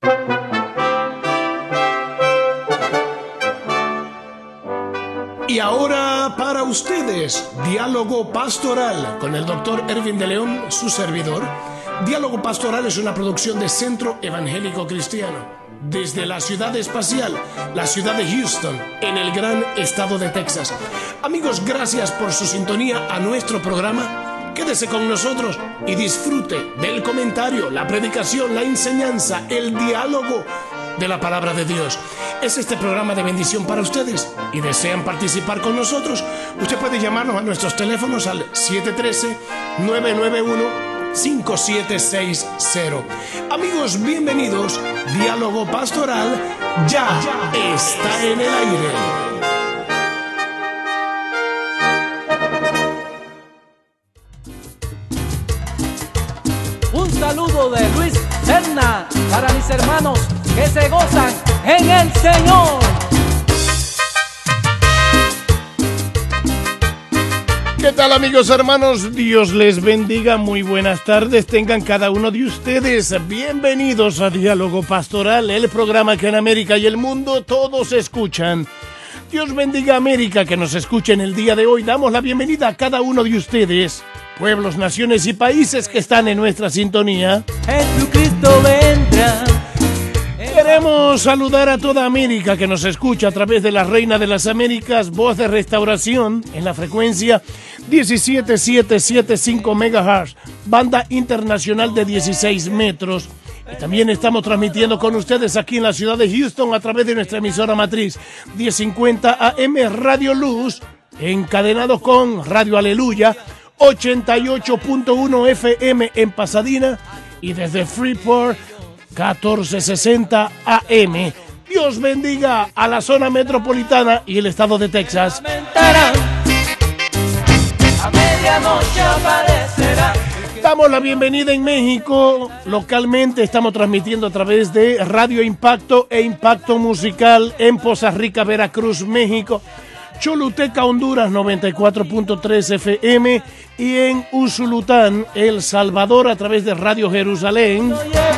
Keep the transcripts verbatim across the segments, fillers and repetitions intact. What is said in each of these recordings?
Y ahora para ustedes, Diálogo Pastoral con el doctor Ervin de León, su servidor. Diálogo Pastoral es una producción de Centro Evangélico Cristiano, desde la ciudad espacial, la ciudad de Houston, en el gran estado de Texas. Amigos, gracias por su sintonía a nuestro programa. Quédese con nosotros y disfrute del comentario, la predicación, la enseñanza, el diálogo de la palabra de Dios. Es este programa de bendición para ustedes y desean participar con nosotros. Usted puede llamarnos a nuestros teléfonos al siete uno tres, nueve nueve uno, cinco siete seis cero. Amigos, bienvenidos. Diálogo Pastoral ya, ya está en el aire. Un saludo de Luis Serna para mis hermanos que se gozan en el Señor. ¿Qué tal, amigos hermanos? Dios les bendiga, muy buenas tardes tengan cada uno de ustedes. Bienvenidos a Diálogo Pastoral, el programa que en América y el mundo todos escuchan. Dios bendiga a América que nos escucha en el día de hoy. Damos la bienvenida a cada uno de ustedes, pueblos, naciones y países que están en nuestra sintonía. Jesucristo vendrá. Queremos saludar a toda América que nos escucha a través de la Reina de las Américas, Voz de Restauración, en la frecuencia diecisiete mil setecientos setenta y cinco megahertz, banda internacional de dieciséis metros. Y también estamos transmitiendo con ustedes aquí en la ciudad de Houston a través de nuestra emisora matriz diez cincuenta A M Radio Luz, encadenado con Radio Aleluya, ochenta y ocho punto uno F M en Pasadena y desde Freeport, catorce sesenta A M. Dios bendiga a la zona metropolitana y el estado de Texas. A medianoche aparecerá. Damos la bienvenida en México. Localmente estamos transmitiendo a través de Radio Impacto e Impacto Musical en Poza Rica, Veracruz, México. Choluteca, Honduras, noventa y cuatro punto tres F M, y en Usulután, El Salvador, a través de Radio Jerusalén.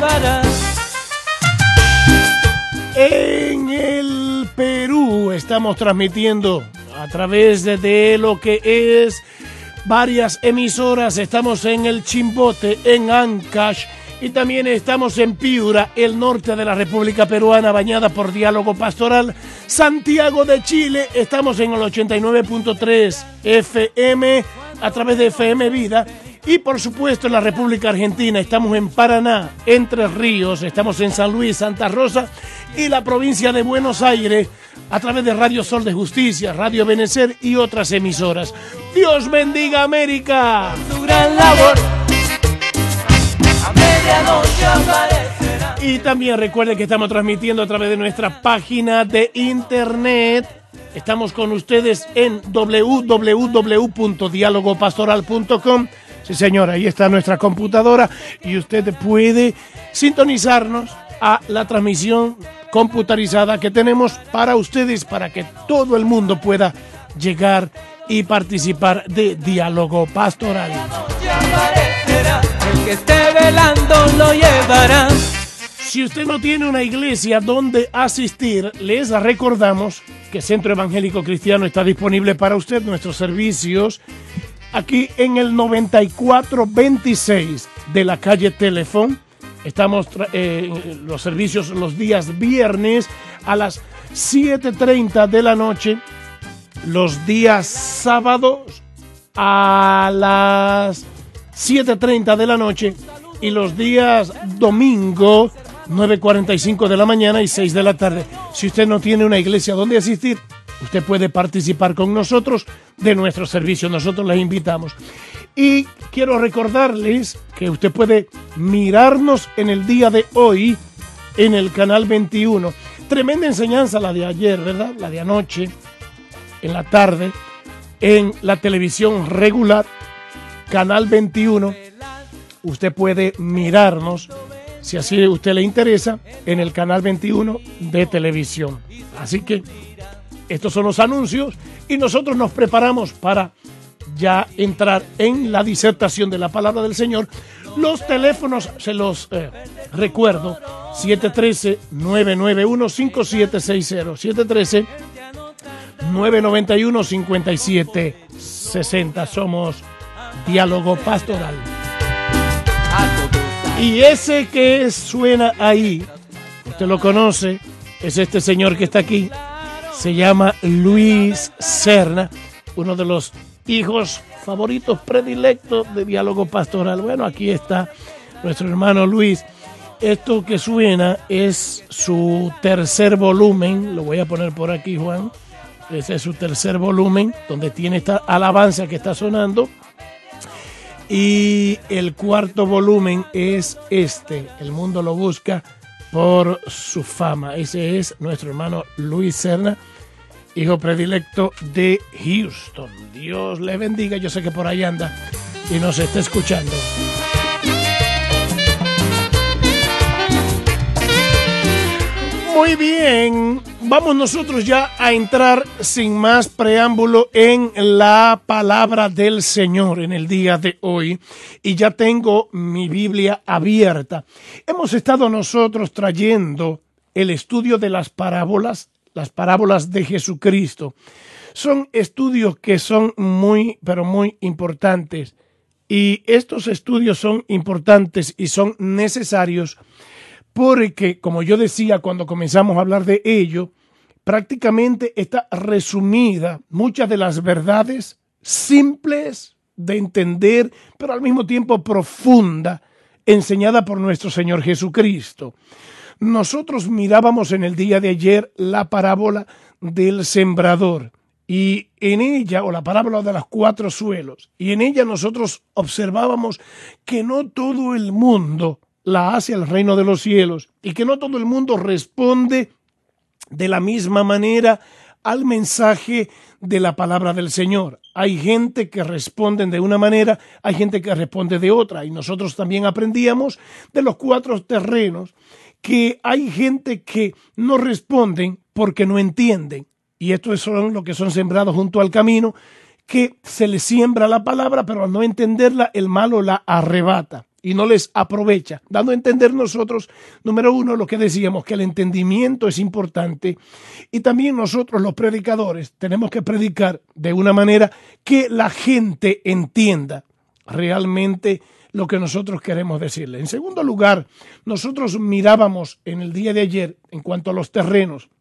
En el Perú estamos transmitiendo a través de, de lo que es varias emisoras. Estamos en el Chimbote, en Ancash, y también estamos en Piura, el norte de la República Peruana, bañada por Diálogo Pastoral. Santiago de Chile, estamos en el ochenta y nueve punto tres F M a través de F M Vida. Y por supuesto en la República Argentina estamos en Paraná, Entre Ríos, estamos en San Luis, Santa Rosa y la provincia de Buenos Aires a través de Radio Sol de Justicia, Radio Benecer y otras emisoras. Dios bendiga a América. Su gran labor. A medianoche aparecerá. Y también recuerden que estamos transmitiendo a través de nuestra página de internet. Estamos con ustedes en doble u doble u doble u punto diálogo pastoral punto com. Sí, señora, ahí está nuestra computadora y usted puede sintonizarnos a la transmisión computarizada que tenemos para ustedes, para que todo el mundo pueda llegar y participar de Diálogo Pastoral. El que esté velando lo llevará. Si usted no tiene una iglesia donde asistir, les recordamos que Centro Evangélico Cristiano está disponible para usted, nuestros servicios, aquí en el noventa y cuatro veintiséis de la calle Telefón. Estamos eh, los servicios los días viernes a las siete treinta de la noche, los días sábados a las siete treinta de la noche y los días domingo nueve cuarenta y cinco de la mañana y seis de la tarde. Si usted no tiene una iglesia donde asistir, usted puede participar con nosotros de nuestro servicio. Nosotros les invitamos. Y quiero recordarles que usted puede mirarnos en el día de hoy en el canal veintiuno. Tremenda enseñanza la de ayer, ¿verdad? La de anoche, en la tarde, en la televisión regular, canal veintiuno. Usted puede mirarnos, si así a usted le interesa, en el canal veintiuno de televisión. Así que estos son los anuncios y nosotros nos preparamos para ya entrar en la disertación de la palabra del Señor. Los teléfonos, se los eh, recuerdo, siete uno tres, nueve nueve uno, cinco siete seis cero. siete uno tres, nueve nueve uno, cinco siete seis cero. Somos Diálogo Pastoral. Y ese que suena ahí, usted lo conoce, es este señor que está aquí. Se llama Luis Serna, uno de los hijos favoritos predilectos de Diálogo Pastoral. Bueno, aquí está nuestro hermano Luis. Esto que suena es su tercer volumen. Lo voy a poner por aquí, Juan. Ese es su tercer volumen, donde tiene esta alabanza que está sonando. Y el cuarto volumen es este, El mundo lo busca por su fama. Ese es nuestro hermano Luis Serna, hijo predilecto de Houston. Dios le bendiga, yo sé que por ahí anda y nos está escuchando. Muy bien, vamos nosotros ya a entrar sin más preámbulo en la palabra del Señor en el día de hoy. Y ya tengo mi Biblia abierta. Hemos estado nosotros trayendo el estudio de las parábolas, las parábolas de Jesucristo. Son estudios que son muy, pero muy importantes. Y estos estudios son importantes y son necesarios porque, como yo decía cuando comenzamos a hablar de ello, prácticamente está resumida muchas de las verdades simples de entender, pero al mismo tiempo profunda, enseñada por nuestro Señor Jesucristo. Nosotros mirábamos en el día de ayer la parábola del sembrador y en ella, o la parábola de los cuatro suelos, y en ella nosotros observábamos que no todo el mundo la hace al reino de los cielos y que no todo el mundo responde de la misma manera al mensaje de la palabra del Señor. Hay gente que responde de una manera, hay gente que responde de otra, y nosotros también aprendíamos de los cuatro terrenos que hay gente que no responden porque no entienden, y estos son los que son sembrados junto al camino, que se les siembra la palabra, pero al no entenderla el malo la arrebata y no les aprovecha, dando a entender nosotros, número uno, lo que decíamos, que el entendimiento es importante, y también nosotros los predicadores tenemos que predicar de una manera que la gente entienda realmente lo que nosotros queremos decirle. En segundo lugar, nosotros mirábamos en el día de ayer, en cuanto a los terrenos,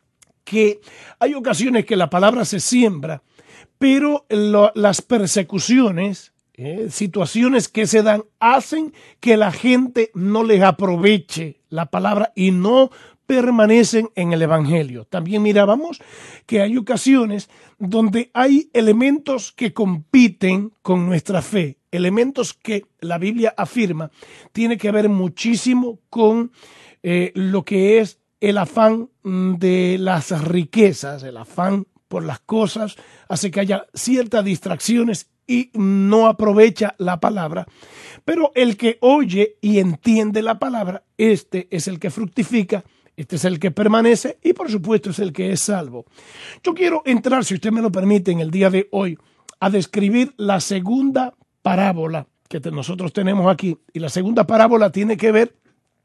que hay ocasiones que la palabra se siembra, pero lo, las persecuciones, Eh, situaciones que se dan hacen que la gente no les aproveche la palabra y no permanecen en el Evangelio. También mirábamos que hay ocasiones donde hay elementos que compiten con nuestra fe, elementos que la Biblia afirma tiene que ver muchísimo con eh, lo que es el afán de las riquezas, el afán por las cosas, hace que haya ciertas distracciones y no aprovecha la palabra. Pero el que oye y entiende la palabra, este es el que fructifica, este es el que permanece y por supuesto es el que es salvo. Yo quiero entrar, si usted me lo permite, en el día de hoy a describir la segunda parábola que nosotros tenemos aquí. Y la segunda parábola tiene que ver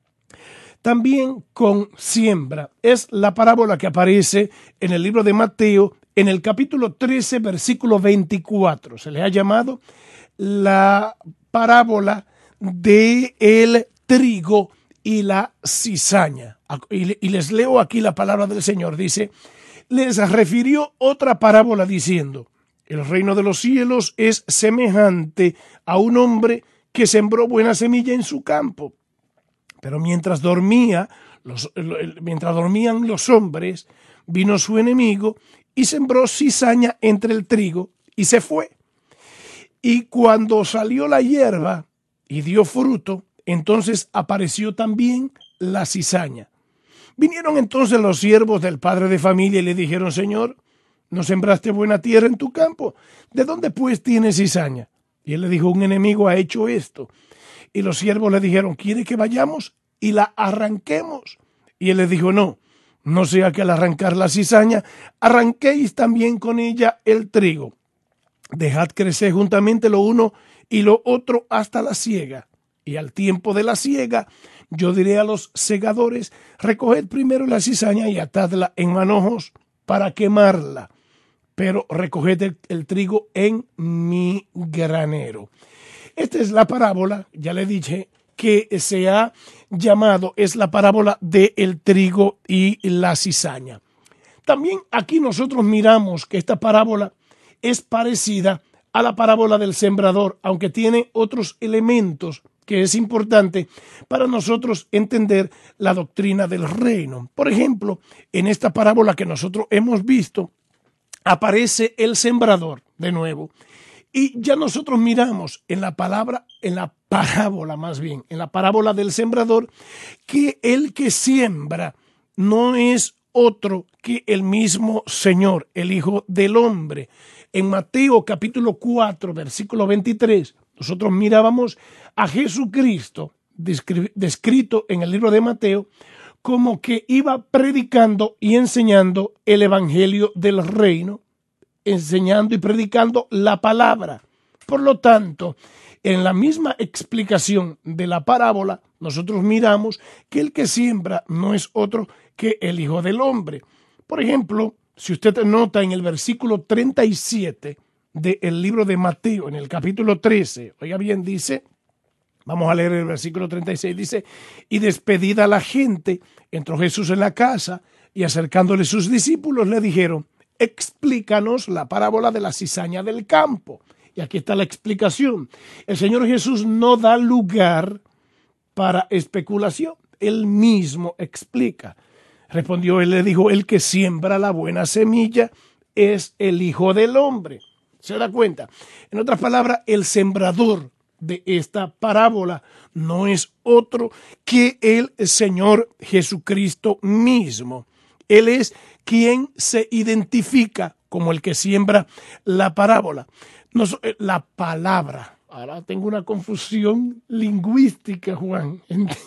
también con siembra. Es la parábola que aparece en el libro de Mateo, en el capítulo trece, versículo veinticuatro. Se le ha llamado la parábola del trigo y la cizaña. Y les leo aquí la palabra del Señor. Dice, les refirió otra parábola diciendo, el reino de los cielos es semejante a un hombre que sembró buena semilla en su campo. Pero mientras dormía, los, mientras dormían los hombres, vino su enemigo y sembró cizaña entre el trigo y se fue. Y cuando salió la hierba y dio fruto, entonces apareció también la cizaña. Vinieron entonces los siervos del padre de familia y le dijeron, Señor, ¿no sembraste buena tierra en tu campo? ¿De dónde pues tienes cizaña? Y él le dijo, un enemigo ha hecho esto. Y los siervos le dijeron, ¿quiere que vayamos y la arranquemos? Y él les dijo, no, no sea que al arrancar la cizaña, arranquéis también con ella el trigo. Dejad crecer juntamente lo uno y lo otro hasta la siega. Y al tiempo de la siega, yo diré a los segadores, recoged primero la cizaña y atadla en manojos para quemarla, pero recoged el, el trigo en mi granero. Esta es la parábola, ya le dije, que se ha llamado, es la parábola del trigo y la cizaña. También aquí nosotros miramos que esta parábola es parecida a la parábola del sembrador, aunque tiene otros elementos que es importante para nosotros entender la doctrina del reino. Por ejemplo, en esta parábola que nosotros hemos visto, aparece el sembrador de nuevo. Y ya nosotros miramos en la palabra, en la parábola más bien, en la parábola del sembrador, que el que siembra no es otro que el mismo Señor, el Hijo del Hombre. En Mateo capítulo cuatro, versículo veintitrés, nosotros mirábamos a Jesucristo descrito en el libro de Mateo como que iba predicando y enseñando el evangelio del reino, enseñando y predicando la palabra. Por lo tanto, en la misma explicación de la parábola, nosotros miramos que el que siembra no es otro que el Hijo del Hombre. Por ejemplo, si usted nota en el versículo treinta y siete del libro de Mateo, en el capítulo trece, oiga bien, dice, vamos a leer el versículo treinta y seis, dice, y despedida la gente, entró Jesús en la casa y acercándole sus discípulos le dijeron, explícanos la parábola de la cizaña del campo. Y aquí está la explicación. El Señor Jesús no da lugar para especulación. Él mismo explica. Respondió, él le dijo, el que siembra la buena semilla es el Hijo del Hombre. ¿Se da cuenta? En otras palabras, el sembrador de esta parábola no es otro que el Señor Jesucristo mismo. Él es quien se identifica como el que siembra la parábola. No, la palabra. Ahora tengo una confusión lingüística, Juan, entre,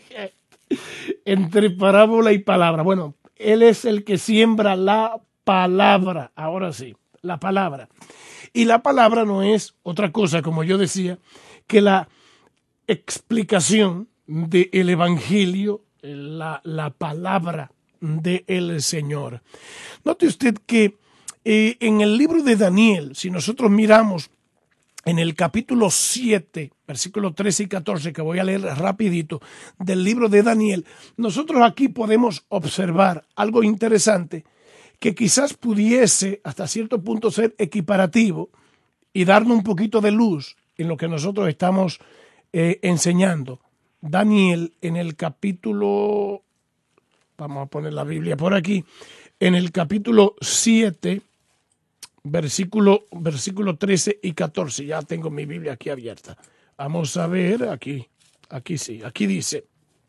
entre parábola y palabra. Bueno, él es el que siembra la palabra. Ahora sí, la palabra. Y la palabra no es otra cosa, como yo decía, que la explicación del evangelio, la, la palabra del Señor. Note usted que eh, en el libro de Daniel, si nosotros miramos en el capítulo siete, versículos trece y catorce, que voy a leer rapidito, del libro de Daniel, nosotros aquí podemos observar algo interesante que quizás pudiese hasta cierto punto ser equiparativo y darnos un poquito de luz en lo que nosotros estamos eh, enseñando. Daniel en el capítulo, vamos a poner la Biblia por aquí, en el capítulo siete, versículo, versículo trece y catorce, ya tengo mi Biblia aquí abierta. Vamos a ver, aquí, aquí sí, aquí dice,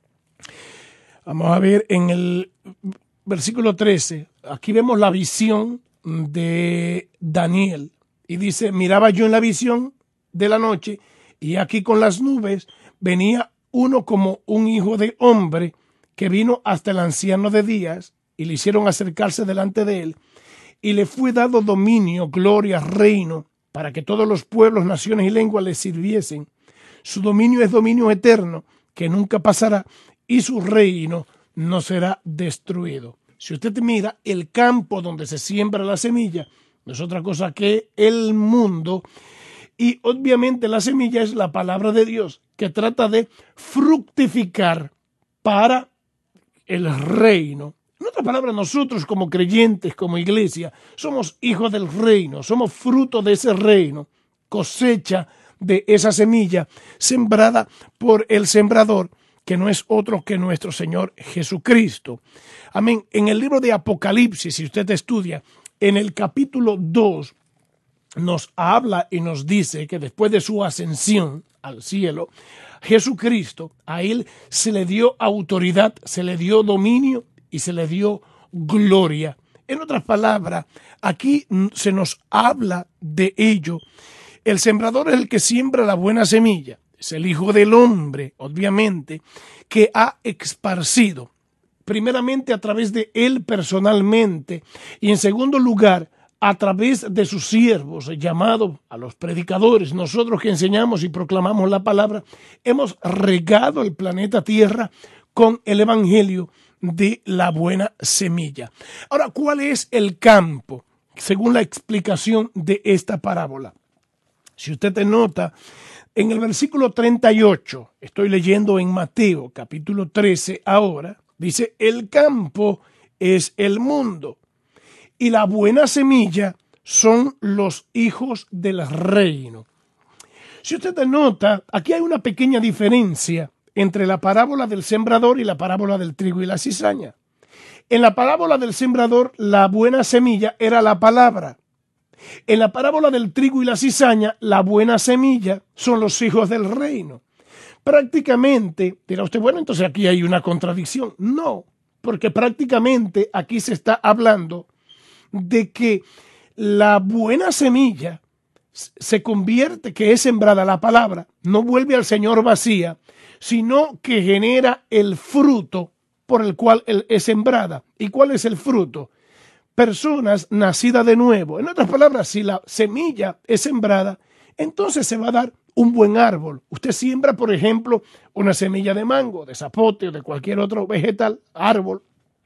vamos a ver en el versículo trece, aquí vemos la visión de Daniel y dice, miraba yo en la visión de la noche y aquí con las nubes venía uno como un hijo de hombre que vino hasta el anciano de días y le hicieron acercarse delante de él y le fue dado dominio, gloria, reino para que todos los pueblos, naciones y lenguas le sirviesen. Su dominio es dominio eterno que nunca pasará y su reino no será destruido. Si usted mira, el campo donde se siembra la semilla no es otra cosa que el mundo. Y obviamente la semilla es la palabra de Dios que trata de fructificar para el reino. En otras palabras, nosotros como creyentes, como iglesia, somos hijos del reino, somos fruto de ese reino, cosecha de esa semilla sembrada por el sembrador, que no es otro que nuestro Señor Jesucristo. Amén. En el libro de Apocalipsis, si usted estudia, en el capítulo dos, nos habla y nos dice que después de su ascensión al cielo, Jesucristo, a él se le dio autoridad, se le dio dominio y se le dio gloria. En otras palabras, aquí se nos habla de ello. El sembrador es el que siembra la buena semilla. Es el Hijo del Hombre, obviamente, que ha esparcido, primeramente a través de él personalmente, y en segundo lugar, a través de sus siervos, llamados a los predicadores, nosotros que enseñamos y proclamamos la palabra, hemos regado el planeta Tierra con el evangelio de la buena semilla. Ahora, ¿cuál es el campo? Según la explicación de esta parábola. Si usted te nota, en el versículo treinta y ocho, estoy leyendo en Mateo capítulo trece ahora, dice, el campo es el mundo y la buena semilla son los hijos del reino. Si usted te nota, aquí hay una pequeña diferencia entre la parábola del sembrador y la parábola del trigo y la cizaña. En la parábola del sembrador, la buena semilla era la palabra. En la parábola del trigo y la cizaña, la buena semilla son los hijos del reino. Prácticamente, dirá usted, bueno, entonces aquí hay una contradicción. No, porque prácticamente aquí se está hablando de que la buena semilla se convierte, que es sembrada la palabra, no vuelve al Señor vacía, sino que genera el fruto por el cual es sembrada. ¿Y cuál es el fruto? Personas nacidas de nuevo. En otras palabras, si la semilla es sembrada, entonces se va a dar un buen árbol. Usted siembra, por ejemplo, una semilla de mango, de zapote o de cualquier otro vegetal, árbol.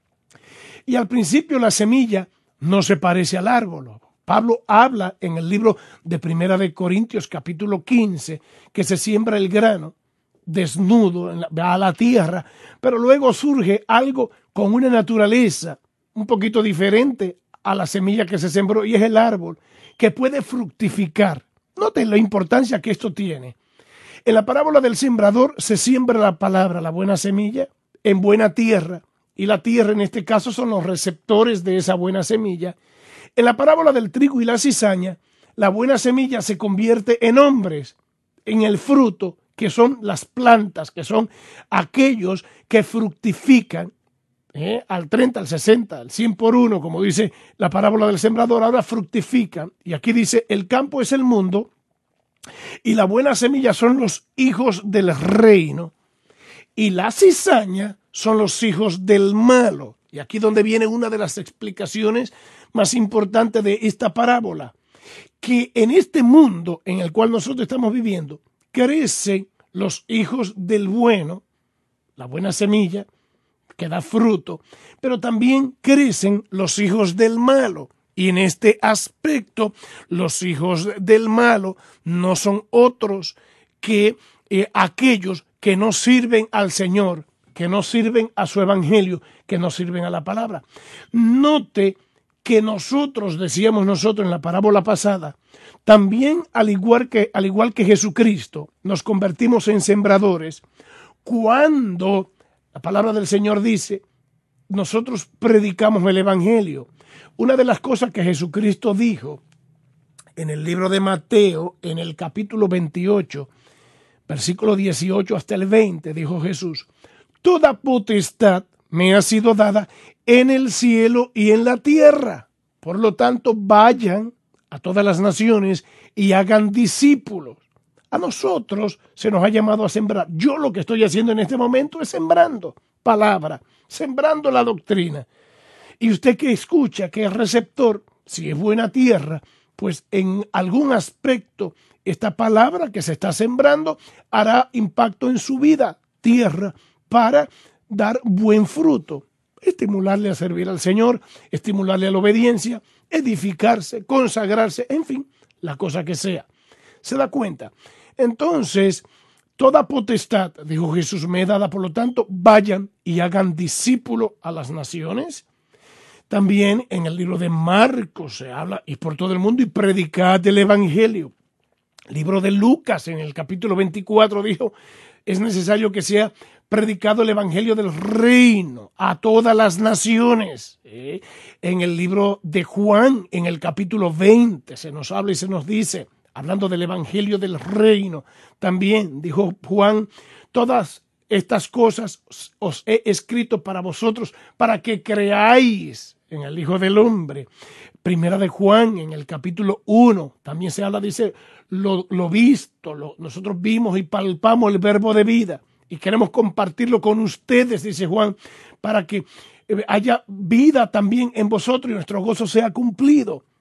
Y al principio la semilla no se parece al árbol. Pablo habla en el libro de Primera de Corintios, capítulo quince, que se siembra el grano desnudo en la, a la tierra, pero luego surge algo con una naturaleza un poquito diferente a la semilla que se sembró, y es el árbol que puede fructificar. Noten la importancia que esto tiene. En la parábola del sembrador se siembra la palabra, la buena semilla, en buena tierra, y la tierra en este caso son los receptores de esa buena semilla. En la parábola del trigo y la cizaña, la buena semilla se convierte en hombres, en el fruto, que son las plantas, que son aquellos que fructifican eh, al treinta, al sesenta, al cien por uno, como dice la parábola del sembrador, ahora fructifican. Y aquí dice, el campo es el mundo y la buena semilla son los hijos del reino y la cizaña son los hijos del malo. Y aquí donde viene una de las explicaciones más importantes de esta parábola, que en este mundo en el cual nosotros estamos viviendo, crecen los hijos del bueno, la buena semilla que da fruto, pero también crecen los hijos del malo. Y en este aspecto, los hijos del malo no son otros que eh, aquellos que no sirven al Señor, que no sirven a su evangelio, que no sirven a la palabra. Note que nosotros, decíamos nosotros en la parábola pasada, también al igual que, al igual que Jesucristo, nos convertimos en sembradores cuando la palabra del Señor dice, nosotros predicamos el evangelio. Una de las cosas que Jesucristo dijo en el libro de Mateo, en el capítulo veintiocho, versículo dieciocho hasta el veinte, dijo Jesús, toda potestad me ha sido dada en el cielo y en la tierra. Por lo tanto, vayan a todas las naciones y hagan discípulos. A nosotros se nos ha llamado a sembrar. Yo lo que estoy haciendo en este momento es sembrando palabra, sembrando la doctrina. Y usted que escucha, que es receptor, si es buena tierra, pues en algún aspecto esta palabra que se está sembrando hará impacto en su vida, tierra, para dar buen fruto, estimularle a servir al Señor, estimularle a la obediencia, edificarse, consagrarse, en fin, la cosa que sea. ¿Se da cuenta? Entonces, toda potestad, dijo Jesús, me es dada, por lo tanto, vayan y hagan discípulo a las naciones. También en el libro de Marcos se habla, y por todo el mundo, y predicad el evangelio. Libro de Lucas, en el capítulo veinticuatro, dijo, es necesario que sea predicado el evangelio del reino a todas las naciones. ¿Eh? En el libro de Juan, en el capítulo veinte, se nos habla y se nos dice, hablando del evangelio del reino, también dijo Juan, todas estas cosas os he escrito para vosotros, para que creáis en el Hijo del Hombre. Primera de Juan, en el capítulo uno, también se habla, dice, lo, lo visto, lo, nosotros vimos y palpamos el verbo de vida y queremos compartirlo con ustedes, dice Juan, para que haya vida también en vosotros y nuestro gozo sea cumplido.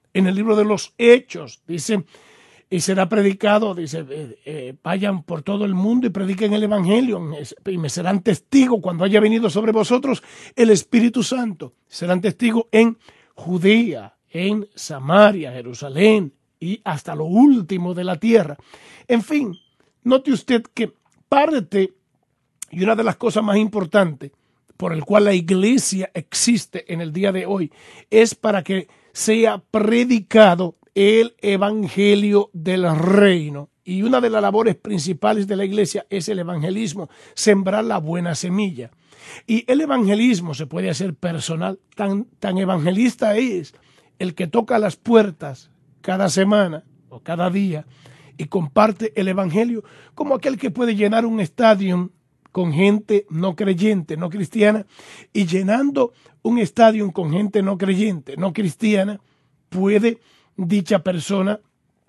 En el libro de los Hechos dice, y será predicado, dice, eh, eh, vayan por todo el mundo y prediquen el evangelio, y me serán testigos cuando haya venido sobre vosotros el Espíritu Santo. Serán testigos en Judea, en Samaria, Jerusalén y hasta lo último de la tierra. En fin, note usted que parte, y una de las cosas más importantes por el cual la iglesia existe en el día de hoy, es para que sea predicado el evangelio del reino. Y una de las labores principales de la iglesia es el evangelismo, sembrar la buena semilla. Y el evangelismo se puede hacer personal. Tan, tan evangelista es el que toca las puertas cada semana o cada día y comparte el evangelio, como aquel que puede llenar un estadio con gente no creyente, no cristiana, y llenando un estadio con gente no creyente, no cristiana, puede dicha persona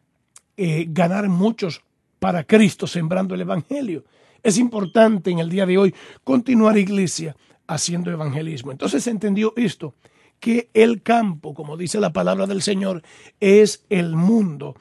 eh, ganar muchos para Cristo sembrando el evangelio. Es importante en el día de hoy continuar, iglesia, haciendo evangelismo. Entonces se entendió esto, que el campo, como dice la palabra del Señor, es el mundo.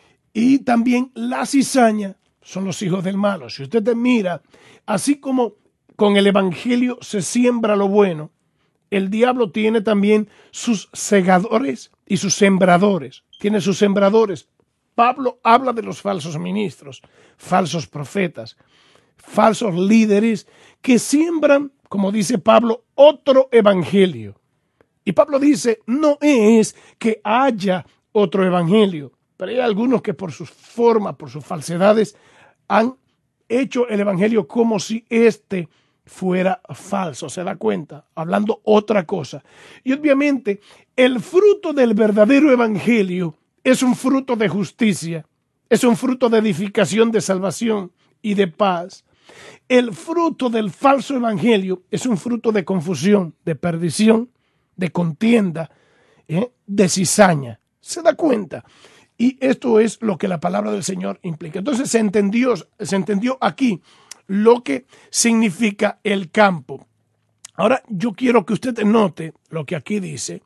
Y también la cizaña son los hijos del malo. Si usted te mira, así como con el evangelio se siembra lo bueno, el diablo tiene también sus segadores y sus sembradores. Tiene sus sembradores. Pablo habla de los falsos ministros, falsos profetas, falsos líderes que siembran, como dice Pablo, otro evangelio. Y Pablo dice, no es que haya otro evangelio, pero hay algunos que por sus formas, por sus falsedades, han hecho el evangelio como si este fuera falso. ¿Se da cuenta? Hablando otra cosa. Y obviamente el fruto del verdadero evangelio es un fruto de justicia, es un fruto de edificación, de salvación y de paz. El fruto del falso evangelio es un fruto de confusión, de perdición, de contienda, ¿eh? de cizaña. ¿Se da cuenta? Y esto es lo que la palabra del Señor implica. Entonces se entendió, se entendió aquí lo que significa el campo. Ahora yo quiero que usted note lo que aquí dice.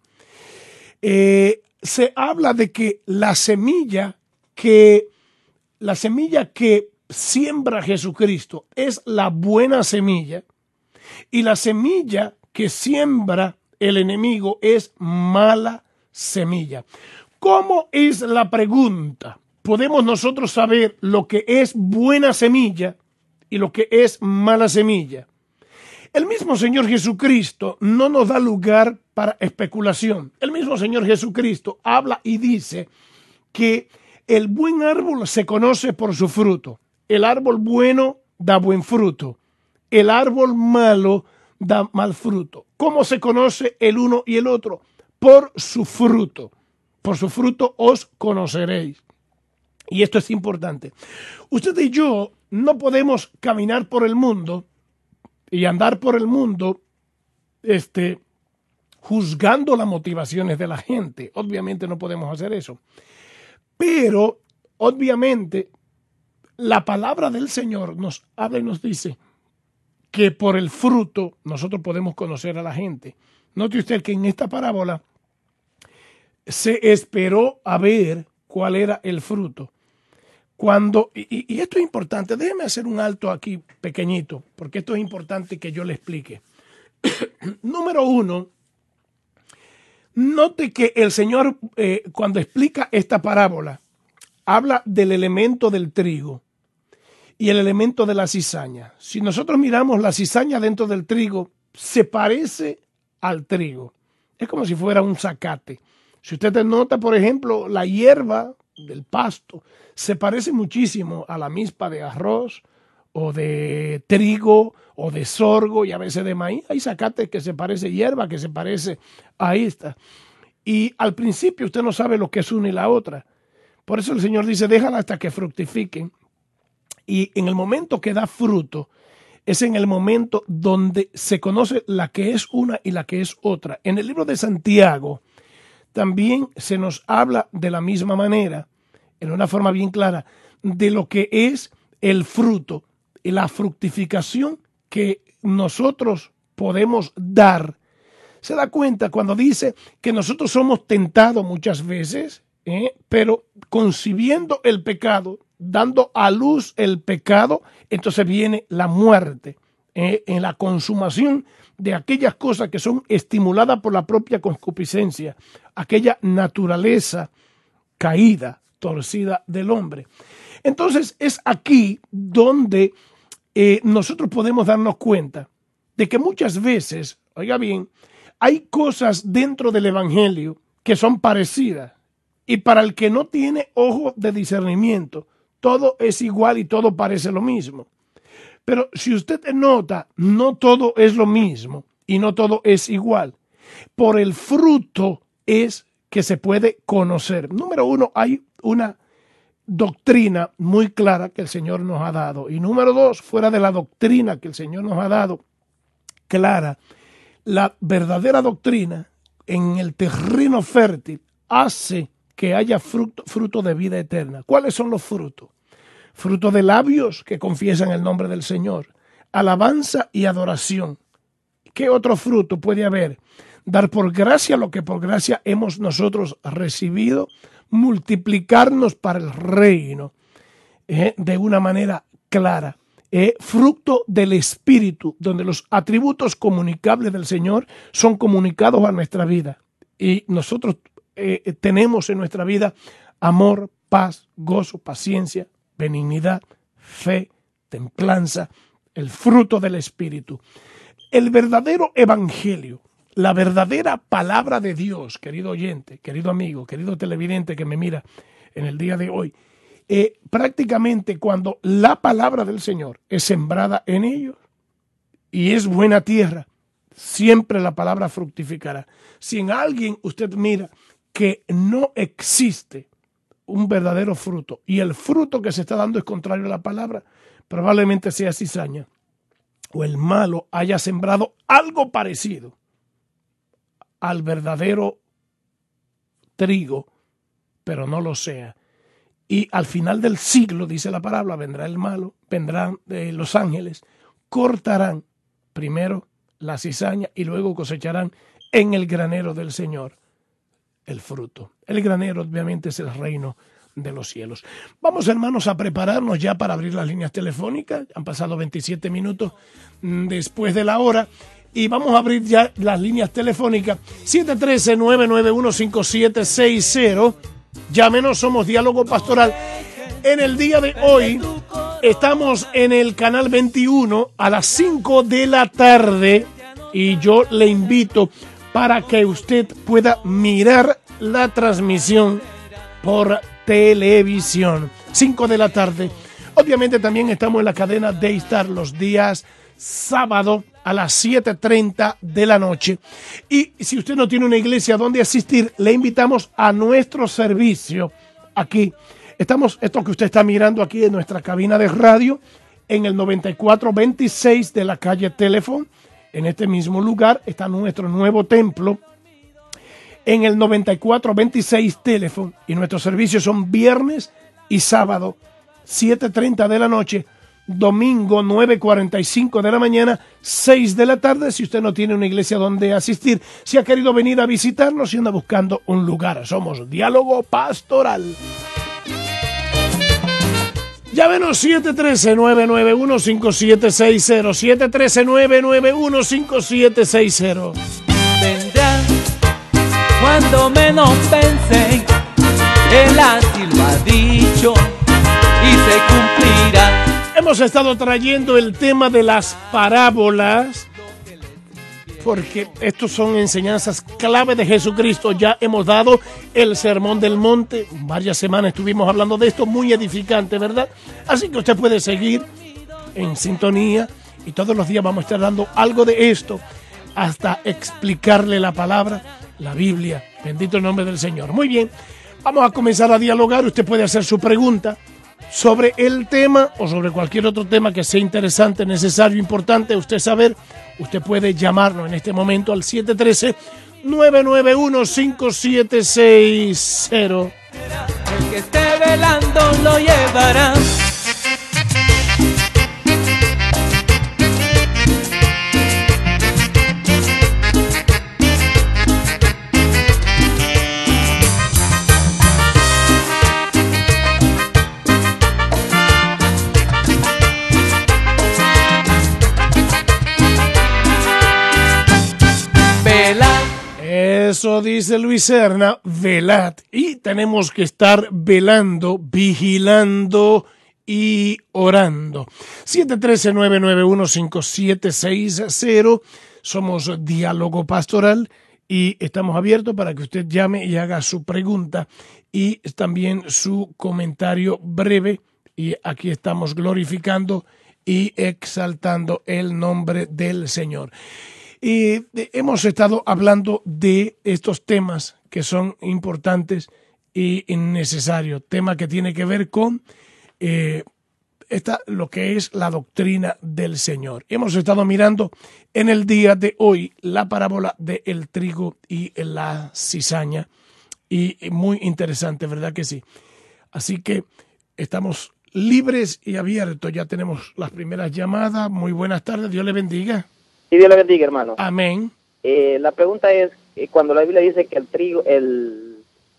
Eh, se habla de que la semilla que la semilla que siembra Jesucristo es la buena semilla, y la semilla que siembra el enemigo es mala semilla. ¿Cómo es la pregunta? ¿Podemos nosotros saber lo que es buena semilla y lo que es mala semilla? El mismo Señor Jesucristo no nos da lugar para especulación. El mismo Señor Jesucristo habla y dice que el buen árbol se conoce por su fruto. El árbol bueno da buen fruto. El árbol malo da mal fruto. ¿Cómo se conoce el uno y el otro? Por su fruto. Por su fruto os conoceréis. Y esto es importante. Usted y yo no podemos caminar por el mundo y andar por el mundo este, juzgando las motivaciones de la gente. Obviamente no podemos hacer eso. Pero, obviamente, la palabra del Señor nos habla y nos dice que por el fruto nosotros podemos conocer a la gente. Note usted que en esta parábola se esperó a ver cuál era el fruto. Cuando, y, y esto es importante, déjeme hacer un alto aquí pequeñito, porque esto es importante que yo le explique. Número uno, note que el Señor, eh, cuando explica esta parábola, habla del elemento del trigo y el elemento de la cizaña. Si nosotros miramos la cizaña dentro del trigo, se parece al trigo. Es como si fuera un zacate. Si usted nota, por ejemplo, la hierba del pasto se parece muchísimo a la mispa de arroz o de trigo o de sorgo y a veces de maíz. Hay zacates que se parece hierba, que se parece a esta. Y al principio usted no sabe lo que es una y la otra. Por eso el Señor dice, déjala hasta que fructifiquen. Y en el momento que da fruto, es en el momento donde se conoce la que es una y la que es otra. En el libro de Santiago también se nos habla de la misma manera, en una forma bien clara, de lo que es el fruto y la fructificación que nosotros podemos dar se da cuenta cuando dice que nosotros somos tentados muchas veces, ¿eh? pero concibiendo el pecado, dando a luz el pecado, entonces viene la muerte, ¿eh? en la consumación de aquellas cosas que son estimuladas por la propia concupiscencia, aquella naturaleza caída, torcida del hombre. Entonces es aquí donde eh, nosotros podemos darnos cuenta de que muchas veces, oiga bien, hay cosas dentro del evangelio que son parecidas, y para el que no tiene ojo de discernimiento, todo es igual y todo parece lo mismo. Pero si usted nota, no todo es lo mismo y no todo es igual. Por el fruto es que se puede conocer. Número uno, hay una doctrina muy clara que el Señor nos ha dado. Y número dos, fuera de la doctrina que el Señor nos ha dado clara, la verdadera doctrina en el terreno fértil hace que haya fruto, fruto de vida eterna. ¿Cuáles son los frutos? Fruto de labios que confiesan el nombre del Señor, alabanza y adoración. ¿Qué otro fruto puede haber? Dar por gracia lo que por gracia hemos nosotros recibido, multiplicarnos para el reino eh, de una manera clara. Eh, fruto del Espíritu, donde los atributos comunicables del Señor son comunicados a nuestra vida. Y nosotros eh, tenemos en nuestra vida amor, paz, gozo, paciencia, benignidad, fe, templanza, el fruto del Espíritu. El verdadero evangelio, la verdadera palabra de Dios, querido oyente, querido amigo, querido televidente que me mira en el día de hoy, eh, prácticamente cuando la palabra del Señor es sembrada en ellos y es buena tierra, siempre la palabra fructificará. Si en alguien usted mira que no existe un verdadero fruto y el fruto que se está dando es contrario a la palabra, probablemente sea cizaña o el malo haya sembrado algo parecido al verdadero trigo, pero no lo sea. Y al final del siglo, dice la palabra, vendrá el malo, vendrán eh, los ángeles, cortarán primero la cizaña y luego cosecharán en el granero del Señor el fruto. El granero obviamente es el reino de los cielos. Vamos, hermanos, a prepararnos ya para abrir las líneas telefónicas. Han pasado veintisiete minutos después de la hora y vamos a abrir ya las líneas telefónicas. siete uno tres, nueve nueve uno, cinco siete seis cero. Llámenos, somos Diálogo Pastoral. En el día de hoy estamos en el canal veintiuno a las cinco de la tarde y yo le invito para que usted pueda mirar la transmisión por televisión. cinco de la tarde. Obviamente también estamos en la cadena Daystar los días sábado a las siete treinta de la noche. Y si usted no tiene una iglesia donde asistir, le invitamos a nuestro servicio aquí. Estamos, esto que usted está mirando aquí en nuestra cabina de radio, en el noventa y cuatro veintiséis de la calle Telefon. En este mismo lugar está nuestro nuevo templo, en el noventa y cuatro veintiséis Telefon, y nuestros servicios son viernes y sábado, siete treinta de la noche, domingo nueve cuarenta y cinco de la mañana, seis de la tarde, si usted no tiene una iglesia donde asistir. Si ha querido venir a visitarnos y anda buscando un lugar, somos Diálogo Pastoral. Llámenos siete uno tres, nueve nueve uno, cinco siete seis cero, siete uno tres, nueve nueve uno, cinco siete seis cero. Vendrán cuando menos pensé, Él así lo ha dicho y se cumplirá. Hemos estado trayendo el tema de las parábolas porque estos son enseñanzas clave de Jesucristo. Ya hemos dado el Sermón del Monte, varias semanas estuvimos hablando de esto, muy edificante, ¿verdad? Así que usted puede seguir en sintonía y todos los días vamos a estar dando algo de esto hasta explicarle la palabra, la Biblia. Bendito el nombre del Señor. Muy bien, vamos a comenzar a dialogar. Usted puede hacer su pregunta sobre el tema o sobre cualquier otro tema que sea interesante, necesario, importante usted saber. Usted puede llamarnos en este momento al siete uno tres, nueve nueve uno, cinco siete seis cero. El que esté velando lo llevará. eso dice Luis Serna, velad. Y tenemos que estar velando, vigilando y orando. siete uno tres, nueve nueve uno, cinco siete seis cero. Somos Diálogo Pastoral y estamos abiertos para que usted llame y haga su pregunta y también su comentario breve. Y aquí estamos glorificando y exaltando el nombre del Señor. Y hemos estado hablando de estos temas que son importantes y necesarios. Tema que tiene que ver con eh, esta, lo que es la doctrina del Señor. Hemos estado mirando en el día de hoy la parábola del trigo y la cizaña. Y muy interesante, ¿verdad que sí? Así que estamos libres y abiertos. Ya tenemos las primeras llamadas. Muy buenas tardes. Dios le bendiga. Sí, Dios le bendiga, hermano. Amén. Eh, la pregunta es, eh, cuando la Biblia dice que el trigo, el,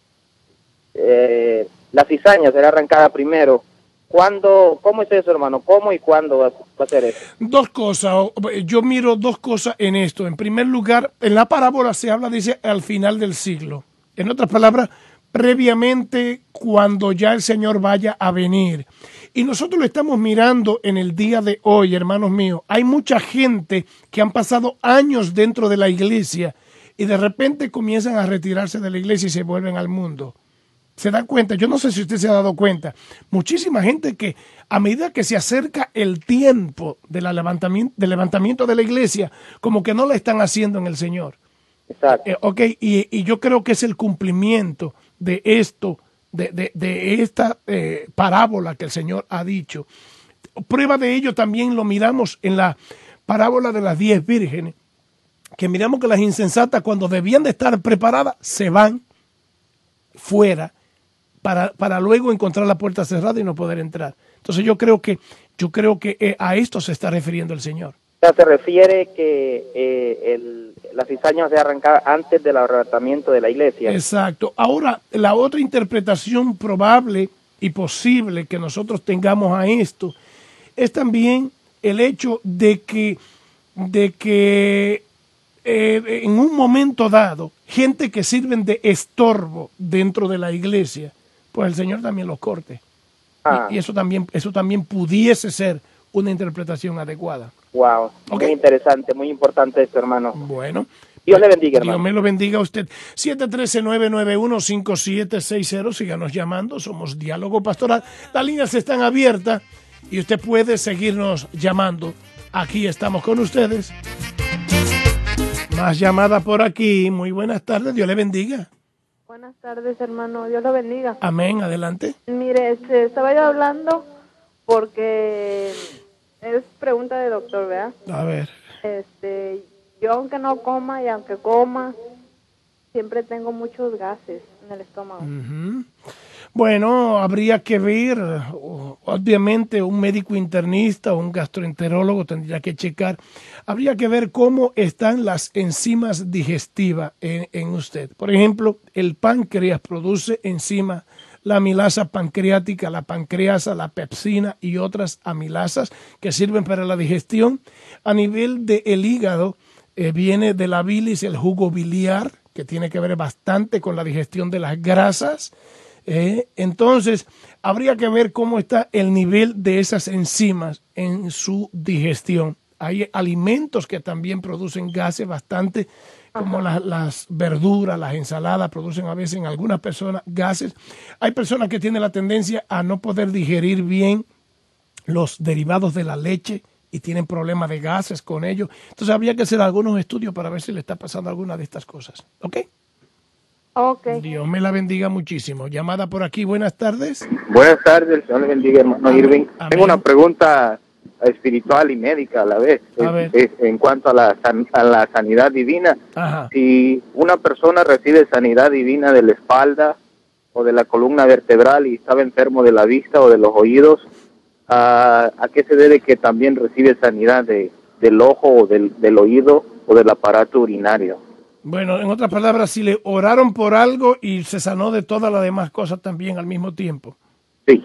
eh, la cizaña será arrancada primero, ¿cuándo, cómo es eso, hermano? ¿Cómo y cuándo va, va a ser eso? Dos cosas. Yo miro dos cosas en esto. En primer lugar, en la parábola se habla, dice, al final del siglo. En otras palabras, previamente cuando ya el Señor vaya a venir. Y nosotros lo estamos mirando en el día de hoy, hermanos míos. Hay mucha gente que han pasado años dentro de la iglesia y de repente comienzan a retirarse de la iglesia y se vuelven al mundo. ¿Se dan cuenta? Yo no sé si usted se ha dado cuenta. Muchísima gente que a medida que se acerca el tiempo de la levantamiento, del levantamiento de la iglesia, como que no la están haciendo en el Señor. Exacto. Eh, ok, y, y yo creo que es el cumplimiento de esto, de, de, de esta eh, parábola que el Señor ha dicho. Prueba de ello también lo miramos en la parábola de las diez vírgenes, que miramos que las insensatas, cuando debían de estar preparadas, se van fuera para, para luego encontrar la puerta cerrada y no poder entrar. Entonces yo creo que, yo creo que eh, a esto se está refiriendo el Señor. O sea, se refiere que eh, el, la cizaña se arrancada antes del arrebatamiento de la iglesia. Exacto. Ahora, la otra interpretación probable y posible que nosotros tengamos a esto es también el hecho de que, de que eh, en un momento dado, gente que sirven de estorbo dentro de la iglesia, pues el Señor también los corte. Ah. Y, y eso también, eso también pudiese ser una interpretación adecuada. Wow, Okay. muy interesante, muy importante esto, hermano. Bueno. Dios le bendiga, hermano. Dios me lo bendiga a usted. siete uno tres, nueve nueve uno, cinco siete seis cero. Síganos llamando. Somos Diálogo Pastoral. Las líneas están abiertas y usted puede seguirnos llamando. Aquí estamos con ustedes. Más llamada por aquí. Muy buenas tardes. Dios le bendiga. Buenas tardes, hermano. Dios lo bendiga. Amén. Adelante. Mire, este, estaba yo hablando porque es pregunta de doctor, ¿verdad? A ver. Este, yo aunque no coma y aunque coma, siempre tengo muchos gases en el estómago. Uh-huh. Bueno, habría que ver, obviamente un médico internista o un gastroenterólogo tendría que checar, habría que ver cómo están las enzimas digestivas en, en usted. Por ejemplo, el páncreas produce enzimas, la amilasa pancreática, la pancreasa, la pepsina y otras amilasas que sirven para la digestión. A nivel del hígado eh, viene de la bilis el jugo biliar, que tiene que ver bastante con la digestión de las grasas. Eh, entonces, habría que ver cómo está el nivel de esas enzimas en su digestión. Hay alimentos que también producen gases bastante, como la, las verduras, las ensaladas, producen a veces en algunas personas gases. Hay personas que tienen la tendencia a no poder digerir bien los derivados de la leche y tienen problemas de gases con ellos. Entonces, habría que hacer algunos estudios para ver si le está pasando alguna de estas cosas. ¿Ok? Ok. Dios me la bendiga muchísimo. Llamada por aquí, buenas tardes. Buenas tardes, el Señor le bendiga, hermano Amén. Irving. Amén. Tengo una pregunta espiritual y médica a la vez, A es, ver. es en cuanto a la, san- a la sanidad divina. Ajá. Si una persona recibe sanidad divina de la espalda o de la columna vertebral y estaba enfermo de la vista o de los oídos, ¿a, a qué se debe que también recibe sanidad de, del ojo o del, del oído o del aparato urinario? Bueno, en otras palabras, si le oraron por algo y se sanó de todas las demás cosas también al mismo tiempo. Sí.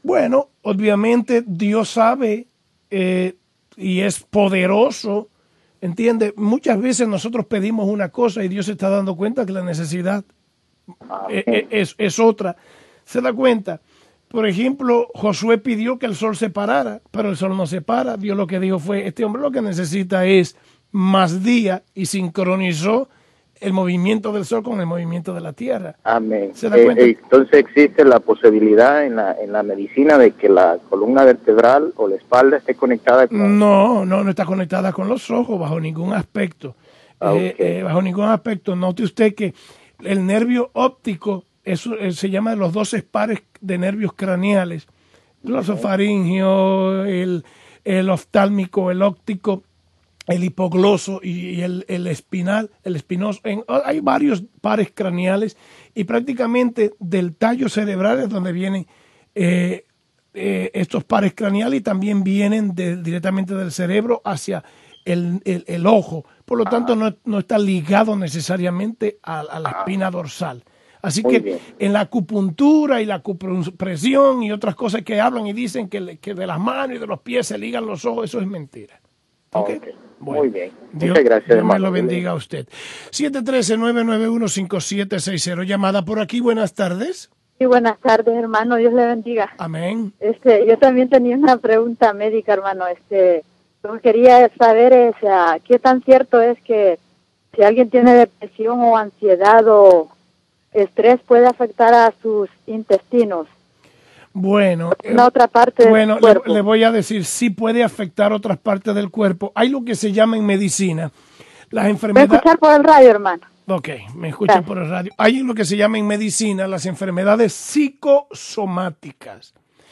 Bueno, obviamente Dios sabe eh, y es poderoso ¿Entiende? Muchas veces nosotros pedimos una cosa y Dios se está dando cuenta que la necesidad Amén. es, es, es otra. ¿Se da cuenta? Por ejemplo, Josué pidió que el sol se parara, pero el sol no se para. Dios lo que dijo fue, este hombre lo que necesita es más día, y sincronizó el movimiento del sol con el movimiento de la tierra. Amén. ¿Se da Eh, cuenta? entonces existe la posibilidad en la, en la medicina de que la columna vertebral o la espalda esté conectada con... No, no, no está conectada con los ojos bajo ningún aspecto. Ah, Eh, ok. eh, bajo ningún aspecto. Note usted que el nervio óptico eso, eh, se llama los doce pares de nervios craneales. El osofaringio, el, el oftálmico, el óptico, el hipogloso y, y el, el espinal, el espinoso. En, hay varios pares craneales y prácticamente del tallo cerebral es donde vienen eh, eh, estos pares craneales, y también vienen de, directamente del cerebro hacia el, el, el ojo. Por lo tanto, no, no está ligado necesariamente a, a la espina dorsal. Así Muy que bien. en la acupuntura y la acupresión y otras cosas que hablan y dicen que, que de las manos y de los pies se ligan los ojos, eso es mentira. ¿Ok? Ok. Bueno, Muy bien. Dios, Muchas gracias, Dios me hermano. lo bendiga a usted. siete uno tres, nueve nueve uno, cinco siete seis cero. Llamada por aquí. Buenas tardes. Sí, buenas tardes, hermano. Dios le bendiga. Amén. Este, yo también tenía una pregunta médica, hermano. Este, yo quería saber es, uh, qué tan cierto es que si alguien tiene depresión o ansiedad o estrés puede afectar a sus intestinos, Bueno, eh, una otra parte del bueno le, cuerpo. le voy a decir, sí puede afectar otras partes del cuerpo. Hay lo que se llama en medicina las ¿Puede enfermedades. escuchar por el radio, hermano? Ok, me escuchan por el radio. Hay lo que se llama en medicina las enfermedades psicosomáticas.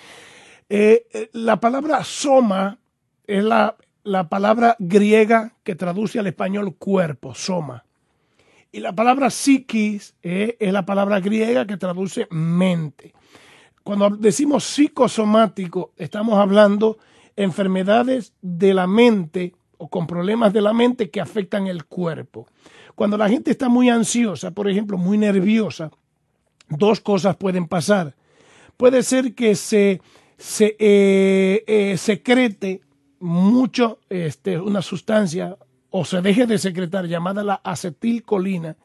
Eh, eh, la palabra soma es la, la palabra griega que traduce al español cuerpo, soma. Y la palabra psiquis eh, es la palabra griega que traduce mente. Cuando decimos psicosomático, estamos hablando de enfermedades de la mente o con problemas de la mente que afectan el cuerpo. Cuando la gente está muy ansiosa, por ejemplo, muy nerviosa, dos cosas pueden pasar. Puede ser que se, se eh, eh, secrete mucho este, una sustancia o se deje de secretar llamada la acetilcolina,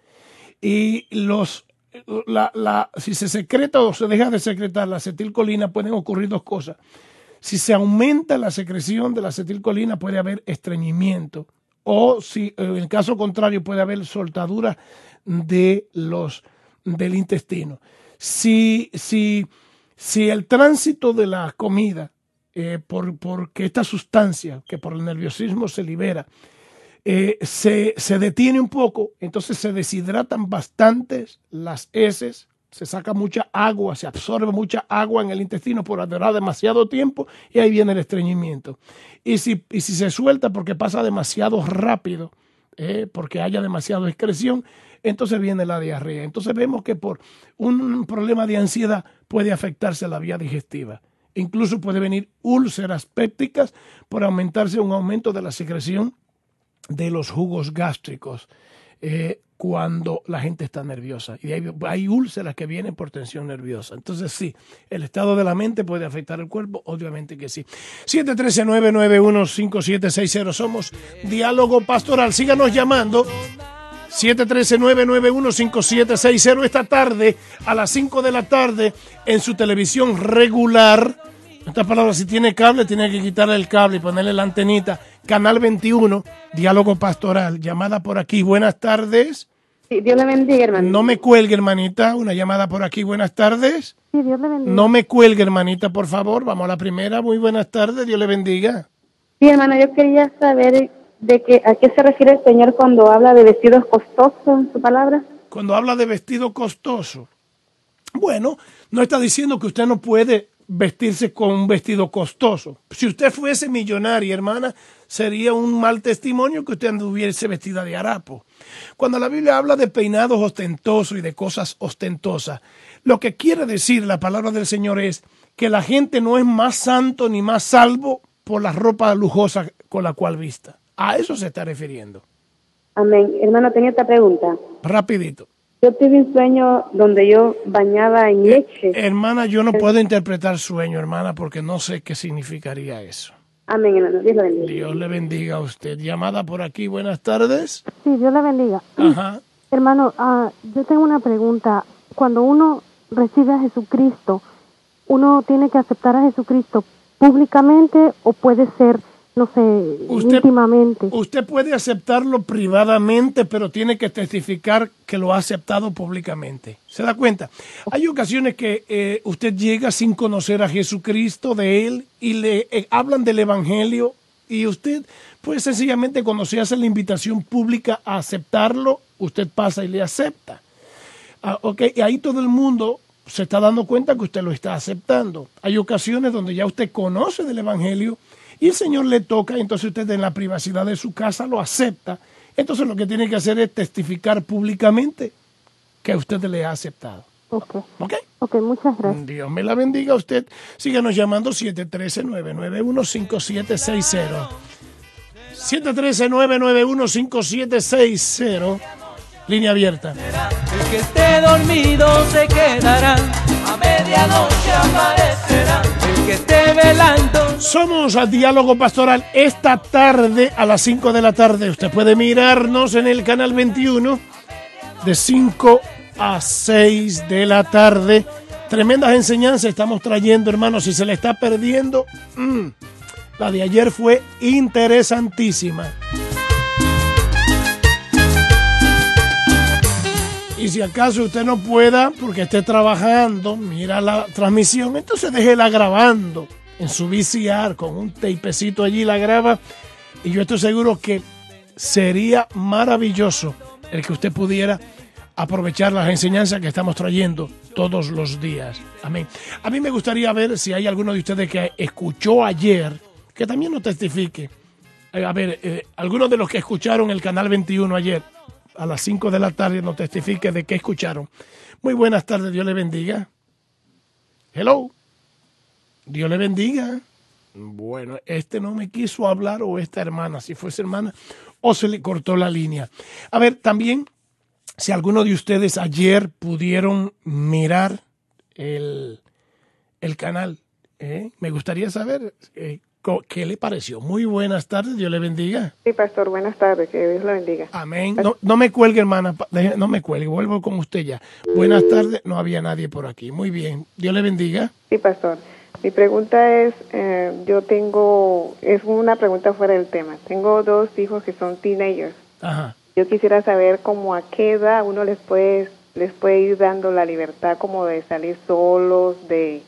y los La, la, si se secreta o se deja de secretar la acetilcolina, pueden ocurrir dos cosas. Si se aumenta la secreción de la acetilcolina, puede haber estreñimiento, o si en el caso contrario puede haber soltadura de los, del intestino. Si, si, si el tránsito de la comida, eh, por, porque esta sustancia que por el nerviosismo se libera, Eh, se, se detiene un poco, entonces se deshidratan bastantes las heces, se saca mucha agua, se absorbe mucha agua en el intestino por durar demasiado tiempo, y ahí viene el estreñimiento. Y si, y si se suelta porque pasa demasiado rápido, eh, porque haya demasiada excreción, entonces viene la diarrea. Entonces vemos que por un problema de ansiedad puede afectarse la vía digestiva. Incluso puede venir úlceras pépticas por aumentarse un aumento de la secreción de los jugos gástricos eh, cuando la gente está nerviosa. Y hay, hay úlceras que vienen por tensión nerviosa. Entonces sí, el estado de la mente puede afectar el cuerpo, obviamente que sí. siete uno tres, nueve nueve uno, cinco siete seis cero. Somos Diálogo Pastoral. Síganos llamando. siete uno tres, nueve nueve uno, cinco siete seis cero. Esta tarde a las cinco de la tarde en su televisión regular. Esta palabra, si tiene cable, tiene que quitarle el cable y ponerle la antenita. Canal veintiuno, Diálogo Pastoral. Llamada por aquí. Buenas tardes. Sí, Dios le bendiga, hermano. No me cuelgue, hermanita. Una llamada por aquí. Buenas tardes. Sí, Dios le bendiga. No me cuelgue, hermanita, por favor. Vamos a la primera. Muy buenas tardes. Dios le bendiga. Sí, hermano, yo quería saber de que, a qué se refiere el Señor cuando habla de vestidos costosos en su palabra. Cuando habla de vestido costoso, bueno, no está diciendo que usted no puede vestirse con un vestido costoso. Si usted fuese millonaria, hermana, sería un mal testimonio que usted anduviese vestida de harapo. Cuando la Biblia habla de peinados ostentosos y de cosas ostentosas, lo que quiere decir la palabra del Señor es que la gente no es más santo ni más salvo por la ropa lujosa con la cual vista. A eso se está refiriendo. Amén. Hermano, tenía esta pregunta. Rapidito. Yo tuve un sueño donde yo bañaba en leche. Hermana, yo no puedo interpretar sueño, hermana, porque no sé qué significaría eso. Amén, hermano. Dios le bendiga. Dios le bendiga a usted. Llamada por aquí, buenas tardes. Sí, Dios le bendiga. Ajá. Hermano, uh, yo tengo una pregunta. Cuando uno recibe a Jesucristo, ¿uno tiene que aceptar a Jesucristo públicamente o puede ser, no sé, usted, íntimamente? Usted puede aceptarlo privadamente, pero tiene que testificar que lo ha aceptado públicamente. ¿Se da cuenta? Hay ocasiones que eh, usted llega sin conocer a Jesucristo, de Él, y le eh, hablan del Evangelio, y usted, pues sencillamente cuando se hace la invitación pública a aceptarlo, usted pasa y le acepta. Ah, ok, y ahí todo el mundo se está dando cuenta que usted lo está aceptando. Hay ocasiones donde ya usted conoce del Evangelio y el Señor le toca, y entonces usted en la privacidad de su casa lo acepta. Entonces lo que tiene que hacer es testificar públicamente que usted le ha aceptado. Ok. Ok. Ok, muchas gracias. Dios me la bendiga a usted. Síganos llamando siete uno tres, nueve nueve uno, cinco siete seis cero. siete uno tres, nueve nueve uno, cinco siete seis cero. Línea abierta. El que esté dormido se quedará, a medianoche aparecerá. El que esté velando. Somos a Diálogo Pastoral esta tarde a las cinco de la tarde. Usted puede mirarnos en el canal veintiuno de cinco a seis de la tarde. Tremendas enseñanzas estamos trayendo, hermanos. Si se le está perdiendo, mmm, la de ayer fue interesantísima. Y si acaso usted no pueda, porque esté trabajando, mira la transmisión, entonces déjela grabando en su V C R con un tapecito allí, la graba. Y yo estoy seguro que sería maravilloso el que usted pudiera aprovechar las enseñanzas que estamos trayendo todos los días. Amén. A mí me gustaría ver si hay alguno de ustedes que escuchó ayer, que también nos testifique. Eh, a ver, eh, algunos de los que escucharon el canal veintiuno ayer, a las cinco de la tarde, nos testifique de qué escucharon. Muy buenas tardes, Dios le bendiga. Hello. Dios le bendiga. Bueno, este no me quiso hablar, o esta hermana, si fuese hermana, o se le cortó la línea. A ver, también, si alguno de ustedes ayer pudieron mirar el, el canal, ¿eh? Me gustaría saber eh, ¿qué le pareció? Muy buenas tardes, Dios le bendiga. Sí, pastor, buenas tardes, que Dios lo bendiga. Amén. No, no me cuelgue, hermana, no me cuelgue, vuelvo con usted ya. Buenas tardes, no había nadie por aquí. Muy bien, Dios le bendiga. Sí, pastor. Mi pregunta es, eh, yo tengo, es una pregunta fuera del tema. Tengo dos hijos que son teenagers. Ajá. Yo quisiera saber cómo a qué edad uno les puede, les puede ir dando la libertad como de salir solos, de...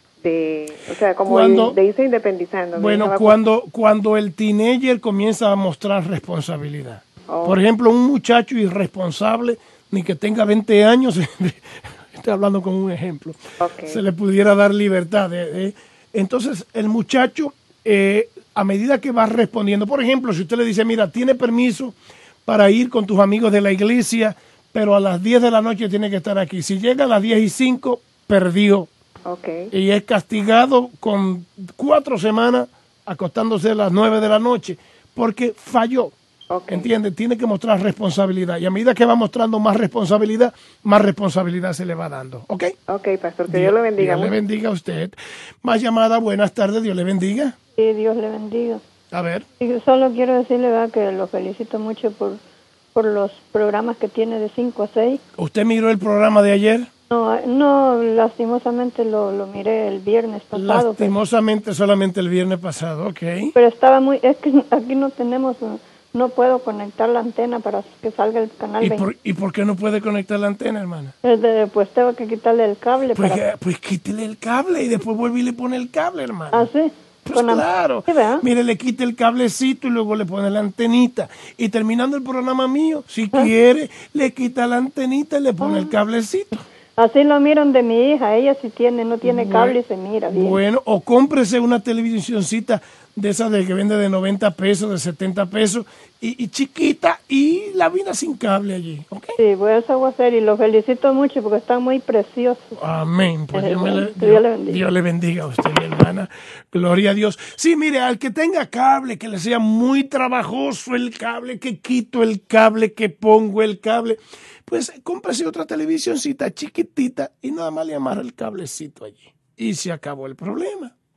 de o sea, como cuando, de irse independizando. Bueno, cuando, cuando el teenager comienza a mostrar responsabilidad. Oh. Por ejemplo, un muchacho irresponsable, ni que tenga veinte años, estoy hablando como un ejemplo, okay, se le pudiera dar libertad. Eh, eh. Entonces, el muchacho, eh, a medida que va respondiendo, por ejemplo, si usted le dice, mira, tiene permiso para ir con tus amigos de la iglesia, pero a las diez de la noche tiene que estar aquí. Si llega a las diez y cinco, perdió. Okay. Y es castigado con cuatro semanas acostándose a las nueve de la noche porque falló. Okay. ¿Entiende? Tiene que mostrar responsabilidad. Y a medida que va mostrando más responsabilidad, más responsabilidad se le va dando. ¿Ok? Ok, pastor. Que Dios, Dios le bendiga. Dios le bendiga a usted. Más llamada. Buenas tardes. Dios le bendiga. Sí, Dios le bendiga. A ver. Y solo quiero decirle, ¿verdad?, que lo felicito mucho por, por los programas que tiene de cinco a seis. ¿Usted miró el programa de ayer? No, no, lastimosamente lo, lo miré el viernes pasado. Lastimosamente pero, solamente el viernes pasado, ok. Pero estaba muy, es que aquí no tenemos, no puedo conectar la antena para que salga el canal ¿Y veinte. por, ¿Y por qué no puede conectar la antena, hermana? De, pues tengo que quitarle el cable. Pues, para... que, pues quítele el cable y después vuelve y le pone el cable, hermana. ¿Ah, sí? Pues claro, sí, mire, le quita el cablecito y luego le pone la antenita. Y terminando el programa mío, si ¿Ah? quiere, le quita la antenita y le pone ah. el cablecito. Así lo miran de mi hija, ella sí tiene, no tiene bueno, cable y se mira bien. Bueno, o cómprese una televisioncita de esas de que vende de noventa pesos, de setenta pesos, y, y chiquita, y la vida sin cable allí, ¿okay? Sí, pues eso voy a hacer, y lo felicito mucho porque están muy preciosos. Amén, pues Dios, me le, Dios, Dios, le bendiga. Dios le bendiga a usted, mi hermana, gloria a Dios. Sí, mire, al que tenga cable, que le sea muy trabajoso el cable, que quito el cable, que pongo el cable, pues cómprese otra televisioncita chiquitita y nada más le amarra el cablecito allí. Y se acabó el problema.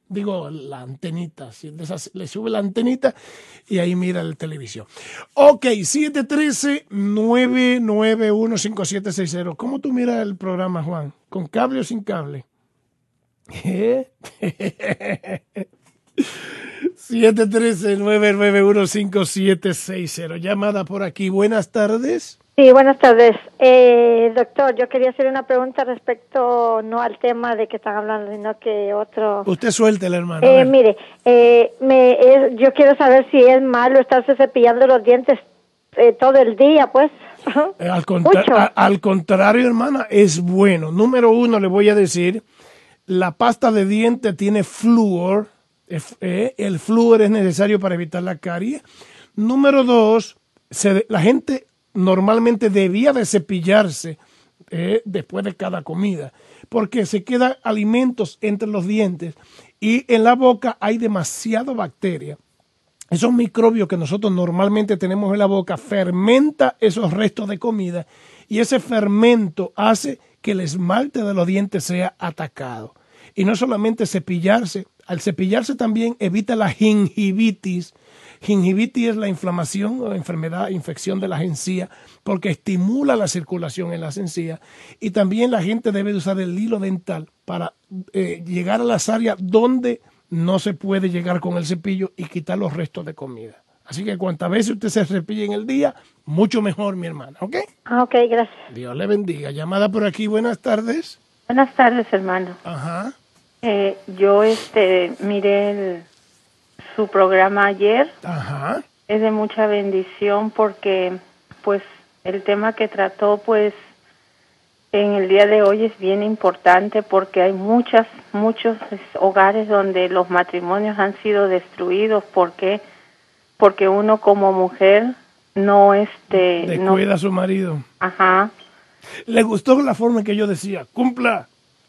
Digo, la antenita. Si de esas, le sube la antenita y ahí mira la televisión. Ok, siete uno tres, nueve nueve uno, cinco siete seis cero. ¿Cómo tú miras el programa, Juan? ¿Con cable o sin cable? ¿Eh? siete uno tres, nueve nueve uno, cinco siete seis cero. Llamada por aquí. Buenas tardes. Sí, buenas tardes. Eh, doctor, yo quería hacer una pregunta respecto, no al tema de que están hablando, sino que otro... Usted suéltela, hermano. Eh, mire, eh, me, eh, yo quiero saber si es malo estarse cepillando los dientes eh, todo el día, pues. Eh, al, contra a, al contrario, hermana, es bueno. Número uno, le voy a decir, la pasta de dientes tiene flúor. Eh, el flúor es necesario para evitar la caries. Número dos, se, la gente... normalmente debía de cepillarse eh, después de cada comida, porque se quedan alimentos entre los dientes y en la boca hay demasiada bacteria. Esos microbios que nosotros normalmente tenemos en la boca fermenta esos restos de comida y ese fermento hace que el esmalte de los dientes sea atacado. Y no solamente cepillarse, al cepillarse también evita la gingivitis. Gingivitis es la inflamación o enfermedad, infección de las encías, porque estimula la circulación en las encías. Y también la gente debe usar el hilo dental para eh, llegar a las áreas donde no se puede llegar con el cepillo y quitar los restos de comida. Así que cuantas veces usted se cepille en el día, mucho mejor, mi hermana, ¿ok? Ah, ok, gracias. Dios le bendiga. Llamada por aquí, buenas tardes. Buenas tardes, hermano. Ajá. Eh, yo este miré el, su programa ayer. Ajá. Es de mucha bendición porque pues el tema que trató pues en el día de hoy es bien importante porque hay muchas muchos hogares donde los matrimonios han sido destruidos porque porque uno como mujer no este descuida no, a su marido. Ajá. Le gustó la forma en que yo decía, cumpla.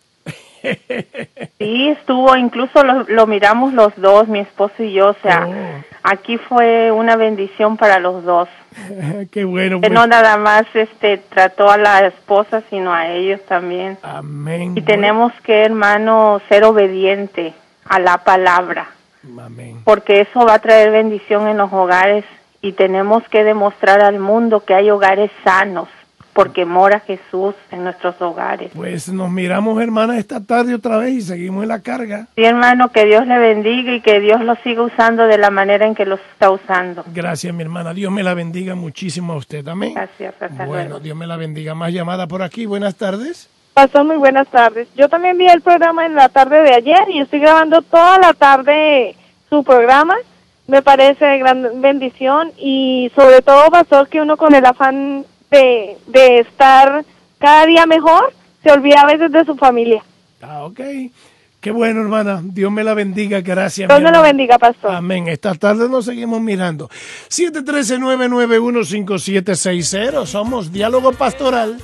Sí, estuvo, incluso lo, lo miramos los dos, mi esposo y yo, o sea, oh. Aquí fue una bendición para los dos. Qué bueno. Pues. Que no nada más este trató a la esposa, sino a ellos también. Amén. Y tenemos que, hermano, ser obediente a la palabra. Amén. Porque eso va a traer bendición en los hogares y tenemos que demostrar al mundo que hay hogares sanos. Porque mora Jesús en nuestros hogares. Pues nos miramos, hermana, esta tarde otra vez y seguimos en la carga. Sí, hermano, que Dios le bendiga y que Dios lo siga usando de la manera en que los está usando. Gracias, mi hermana. Dios me la bendiga muchísimo a usted también. Gracias, hasta Bueno, luego. Dios me la bendiga. Más llamada por aquí. Buenas tardes. Pastor, muy buenas tardes. Yo también vi el programa en la tarde de ayer y estoy grabando toda la tarde su programa. Me parece gran bendición y sobre todo, pastor, que uno con el afán De, de estar cada día mejor, se olvida a veces de su familia. Ah, ok. Qué bueno, hermana. Dios me la bendiga. Gracias. Dios me lo bendiga, pastor. Amén. Esta tarde nos seguimos mirando. siete uno tres, nueve nueve uno, cinco siete seis cero. Somos Diálogo Pastoral.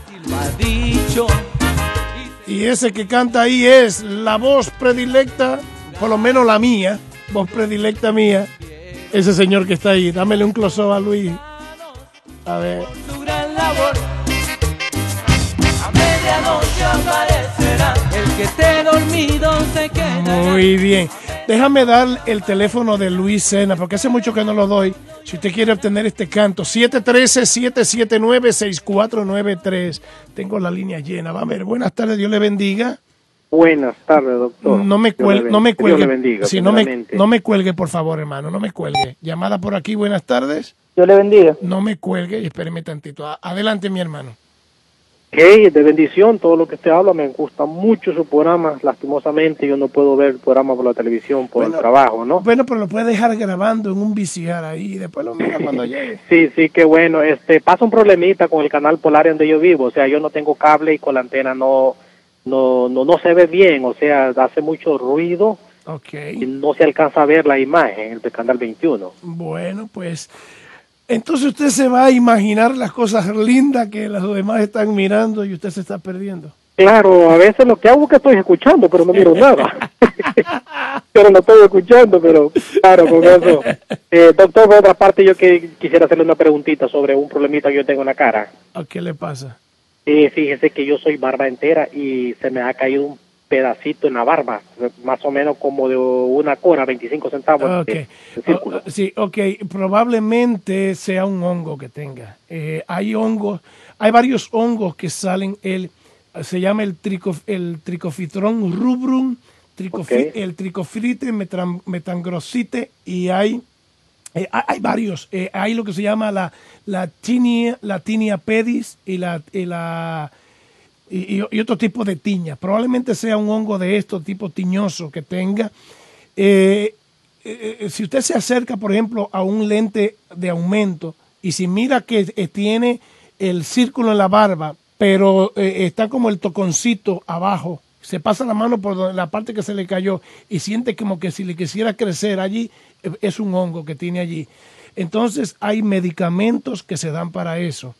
Y ese que canta ahí es la voz predilecta, por lo menos la mía, voz predilecta mía. Ese señor que está ahí. Dámele un close-up a Luis. A ver. A medianoche aparecerá el que esté dormido se queda. Muy bien. Déjame dar el teléfono de Luis Sena, porque hace mucho que no lo doy. Si usted quiere obtener este canto, siete uno tres, siete siete nueve, seis cuatro nueve tres. Tengo la línea llena. Va a ver. Buenas tardes, Dios le bendiga. Buenas tardes, doctor. No me cuelgue, no me cuelgue. Dios le bendiga. Sí, no me, no me cuelgue, por favor, hermano. No me cuelgue. Llamada por aquí. Buenas tardes. Dios le bendiga. No me cuelgue y espéreme tantito. Adelante, mi hermano. Hey, de bendición, todo lo que usted habla, me gusta mucho su programa. Lastimosamente yo no puedo ver el programa por la televisión, por bueno, el trabajo, ¿no? Bueno, pero lo puede dejar grabando en un V C R ahí y después lo mira cuando llegue. Sí, sí, qué bueno. Este, pasa un problemita con el canal Polar donde yo vivo, o sea, yo no tengo cable y con la antena no, no, no, no se ve bien, o sea, hace mucho ruido. Okay. Y no se alcanza a ver la imagen del canal veintiuno. Bueno, pues... Entonces usted se va a imaginar las cosas lindas que los demás están mirando y usted se está perdiendo. Claro, a veces lo que hago es que estoy escuchando, pero no miro nada. Pero no estoy escuchando, pero claro, con eso. Eh, doctor, por otra parte, yo que quisiera hacerle una preguntita sobre un problemita que yo tengo en la cara. ¿A qué le pasa? Eh, fíjese que yo soy barba entera y se me ha caído un pedacito en la barba, más o menos como de una cora, veinticinco centavos. Okay. De, de círculo. Oh, sí, ok, probablemente sea un hongo que tenga. Eh, hay hongos, hay varios hongos que salen, el, se llama el, trico, el Trichophytron rubrum, tricofi, okay. el Trichophyte metran, metangrosite, y hay, eh, hay varios. Eh, hay lo que se llama la, la, tinia, la Tinea pedis y la... Y la Y, y otro tipo de tiña. Probablemente sea un hongo de estos, tipo tiñoso que tenga. Eh, eh, si usted se acerca, por ejemplo, a un lente de aumento y si mira que eh, tiene el círculo en la barba, pero eh, está como el toconcito abajo, se pasa la mano por la parte que se le cayó y siente como que si le quisiera crecer allí, eh, es un hongo que tiene allí. Entonces hay medicamentos que se dan para eso.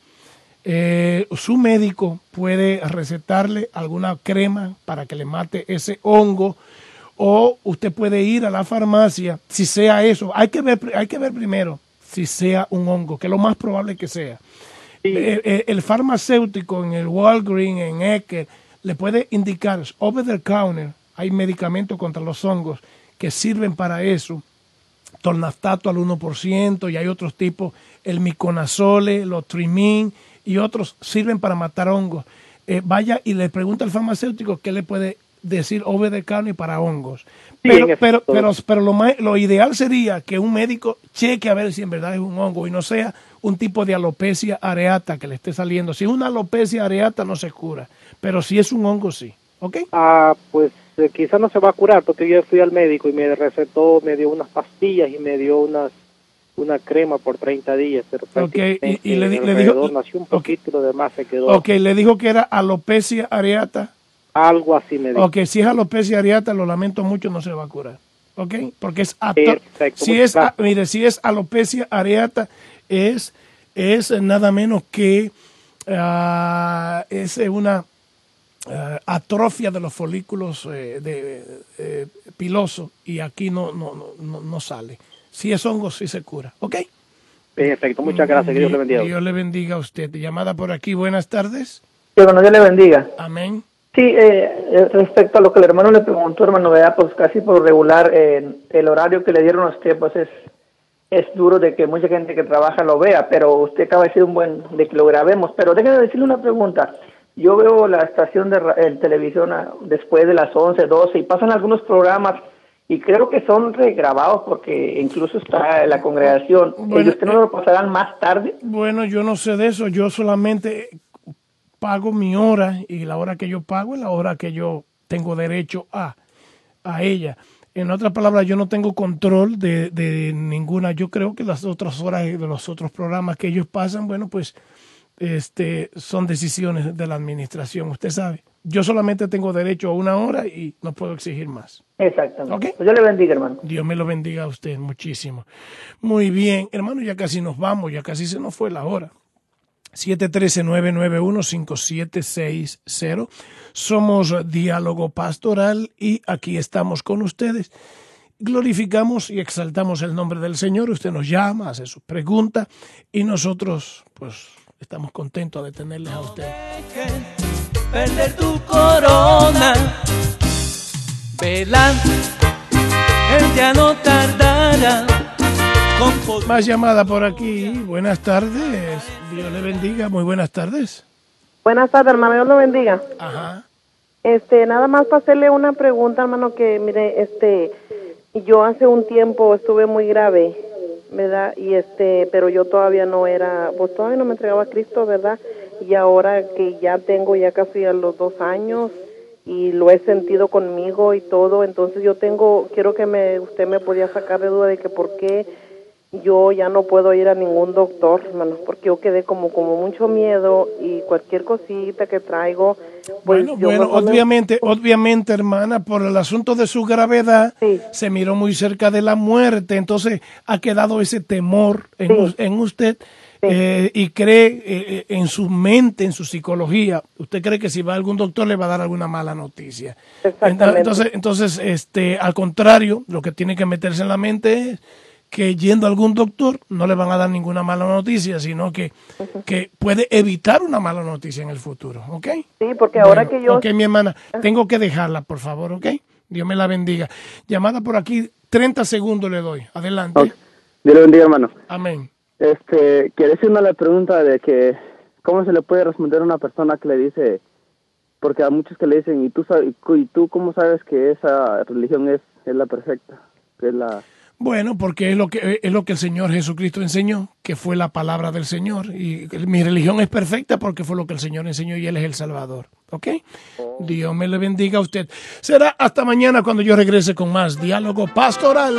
Eh, su médico puede recetarle alguna crema para que le mate ese hongo, o usted puede ir a la farmacia, si sea eso, hay que ver, hay que ver primero si sea un hongo, que es lo más probable que sea. Sí. Eh, eh, el farmacéutico en el Walgreens, en Ecker, le puede indicar, over the counter, hay medicamentos contra los hongos que sirven para eso, tornaftato al uno por ciento, y hay otros tipos, el miconazole, los trimin, y otros sirven para matar hongos. Eh, vaya y le pregunta al farmacéutico qué le puede decir over the counter para hongos. Pero, sí, pero, pero, pero lo, más, lo ideal sería que un médico cheque a ver si en verdad es un hongo y no sea un tipo de alopecia areata que le esté saliendo. Si es una alopecia areata no se cura, pero si es un hongo sí. ¿Ok? Ah, pues eh, quizás no se va a curar porque yo fui al médico y me recetó, me dio unas pastillas y me dio unas una crema por treinta días, pero okay, y, y le, le dijo nació un poquito okay. y lo demás se quedó. Ok, le dijo que era alopecia areata. Algo así me dijo. Ok, si es alopecia areata, lo lamento mucho, no se va a curar. Ok, porque es apto. Perfecto, si es, a, mire, si es alopecia areata, es, es nada menos que uh, es una uh, atrofia de los folículos eh, de, eh, pilosos, y aquí no, no, no, no sale. Si es hongo, sí se cura. ¿Ok? Perfecto, muchas gracias. Que Dios le bendiga. Dios le bendiga a usted. Llamada por aquí, buenas tardes. Que bueno, Dios le bendiga. Amén. Sí, eh, respecto a lo que el hermano le preguntó, hermano, vea, pues casi por regular, eh, el horario que le dieron a usted, pues es, es duro de que mucha gente que trabaja lo vea, pero usted acaba de decir un buen, de que lo grabemos. Pero déjeme decirle una pregunta. Yo veo la estación de eh, televisión a, después de las once, doce, y pasan algunos programas y creo que son regrabados porque incluso está la congregación. Bueno, ¿Y usted no lo pasarán más tarde? Bueno, yo no sé de eso. Yo solamente pago mi hora, y la hora que yo pago es la hora que yo tengo derecho a, a ella. En otras palabras, yo no tengo control de, de ninguna. Yo creo que las otras horas de los otros programas que ellos pasan, bueno, pues este son decisiones de la administración, usted sabe. Yo solamente tengo derecho a una hora y no puedo exigir más. Exactamente. ¿Okay? Pues Dios le bendiga, hermano. Dios me lo bendiga a usted muchísimo. Muy bien, hermano, ya casi nos vamos, ya casi se nos fue la hora. siete uno tres, nueve nueve uno, cinco siete seis cero. Somos Diálogo Pastoral y aquí estamos con ustedes. Glorificamos y exaltamos el nombre del Señor. Usted nos llama, hace sus preguntas y nosotros pues estamos contentos de tenerles a usted. Perder tu corona, velan, él ya no tardará. Con... Más llamada por aquí. Buenas tardes. Dios le bendiga. Muy buenas tardes. Buenas tardes, hermano. Dios lo bendiga. Ajá. Este, nada más para hacerle una pregunta, hermano, que mire, este, yo hace un tiempo estuve muy grave, ¿verdad? Y este, pero yo todavía no era, pues todavía no me entregaba a Cristo, ¿verdad? Y ahora que ya tengo ya casi a los dos años y lo he sentido conmigo y todo, entonces yo tengo, quiero que me, usted me podía sacar de duda de que por qué yo ya no puedo ir a ningún doctor, hermano, porque yo quedé como, como mucho miedo y cualquier cosita que traigo, pues bueno, yo bueno, me... obviamente, obviamente, hermana, por el asunto de su gravedad, sí. Se miró muy cerca de la muerte, entonces ha quedado ese temor en, sí. en usted. Sí. Eh, y cree eh, en su mente, en su psicología, usted cree que si va a algún doctor le va a dar alguna mala noticia. Exactamente. Entonces, entonces este, al contrario, lo que tiene que meterse en la mente es que yendo a algún doctor no le van a dar ninguna mala noticia, sino que, que puede evitar una mala noticia en el futuro, ¿ok? Sí, porque ahora Bueno, que yo... Ok, mi hermana, tengo que dejarla, por favor, ¿ok? Dios me la bendiga. Llamada por aquí, treinta segundos le doy. Adelante. Okay. Dios le bendiga, hermano. Amén. Este, quería hacer una la pregunta de que, ¿cómo se le puede responder a una persona que le dice, porque a muchos que le dicen, ¿y tú, sabes, y tú cómo sabes que esa religión es, es la perfecta? Que es la... Bueno, porque es lo que es lo que el Señor Jesucristo enseñó, que fue la palabra del Señor. Y mi religión es perfecta porque fue lo que el Señor enseñó y Él es el Salvador. ¿Ok? Dios me le bendiga a usted. Será hasta mañana cuando yo regrese con más Diálogo Pastoral.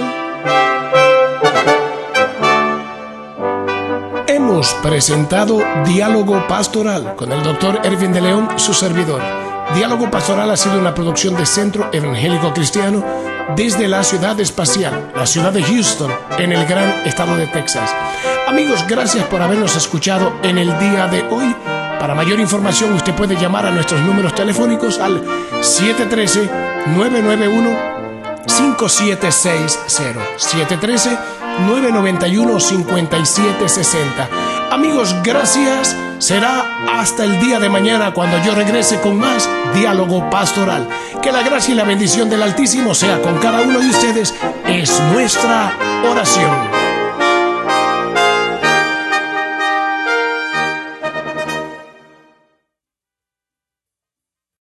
Hemos presentado Diálogo Pastoral con el doctor Ervin de León, su servidor. Diálogo Pastoral ha sido una producción de Centro Evangélico Cristiano desde la ciudad espacial, la ciudad de Houston, en el gran estado de Texas. Amigos, gracias por habernos escuchado en el día de hoy. Para mayor información, usted puede llamar a nuestros números telefónicos al siete uno tres, nueve nueve uno, cinco siete seis cero, siete uno tres, nueve nueve uno, cinco siete seis cero. Amigos, gracias. Será hasta el día de mañana cuando yo regrese con más Diálogo Pastoral. Que la gracia y la bendición del Altísimo sea con cada uno de ustedes. Es nuestra oración.